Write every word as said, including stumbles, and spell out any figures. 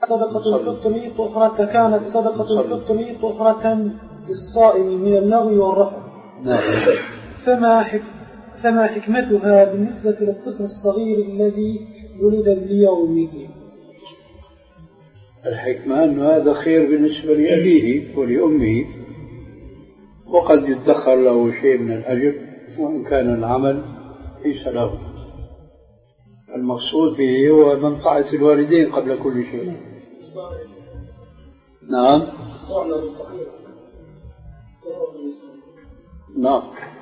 صدقة الفطر طهرة كانت صدقة الفطر طهرة للصائم من اللغو والرفث. فما حك فما حكمتها بالنسبة للطفل الصغير الذي ولد اليوم؟ الحكمة أن هذا خير بالنسبة لأبيه ولأمه، وقد يدخر له شيء من الأجر وإن كان العمل ليس له. المقصود به هو منفعة الوالدين قبل كل شيء. نعم نعم